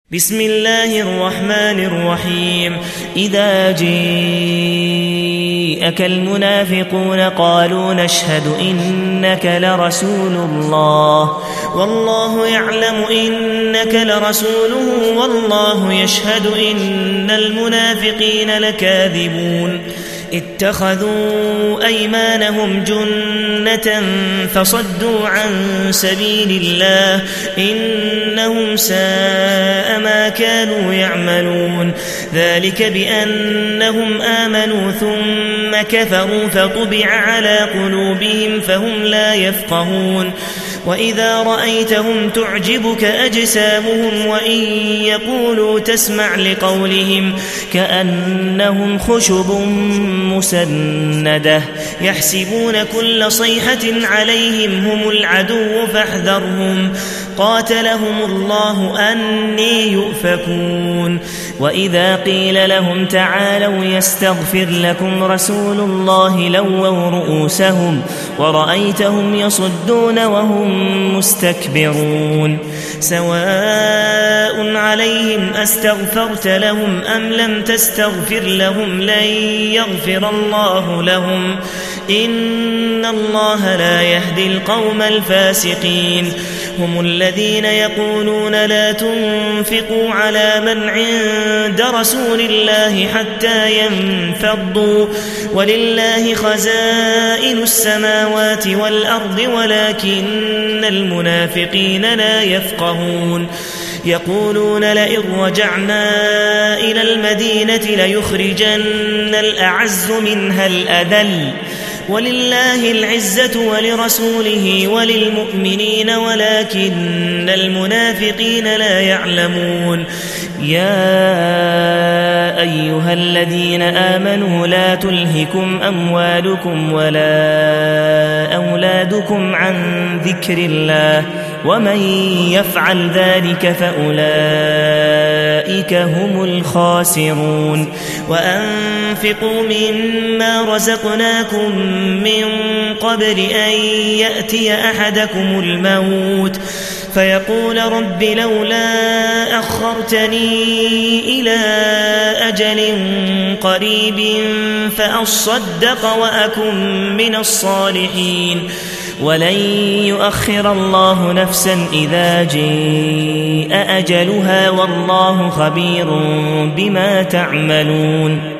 بسم الله الرحمن الرحيم. إذا جاءك المنافقون قالوا نشهد إنك لرسول الله والله يعلم إنك لرسوله والله يشهد إن المنافقين لكاذبون. اتخذوا أيمانهم جنة فصدوا عن سبيل الله إنهم ساء ما كانوا يعملون. ذلك بأنهم آمنوا ثم كفروا فطبع على قلوبهم فهم لا يفقهون. وإذا رأيتهم تعجبك أجسامهم وإن يقولوا تسمع لقولهم كأنهم خشب مسندة يحسبون كل صيحة عليهم هم العدو فاحذرهم قاتلهم الله أني يؤفكون. وإذا قيل لهم تعالوا يستغفر لكم رسول الله لووا رؤوسهم ورأيتهم يصدون وهم مستكبرون. سواء عليهم أستغفرت لهم أم لم تستغفر لهم لن يغفر الله لهم إن الله لا يهدي القوم الفاسقين. هم الذين يقولون لا تنفقوا على من عند رسول الله حتى ينفضوا ولله خزائن السماوات والأرض ولكن المنافقين لا يفقهون. يقولون لئن رجعنا إلى المدينة ليخرجن الأعز منها الأذل ولله العزة ولرسوله وللمؤمنين ولكن المنافقين لا يعلمون. يا أيها الذين آمنوا لا تلهكم أموالكم ولا أولادكم عن ذكر الله ومن يفعل ذلك فأولئك هم الخاسرون. وأنفقوا مما رزقناكم من قبل أن يأتي أحدكم الموت فيقول رب لولا أخرتني إلى أجل قريب فأصدق وأكن من الصالحين ولن يؤخر الله نفسا إذا جاء أجلها والله خبير بما تعملون.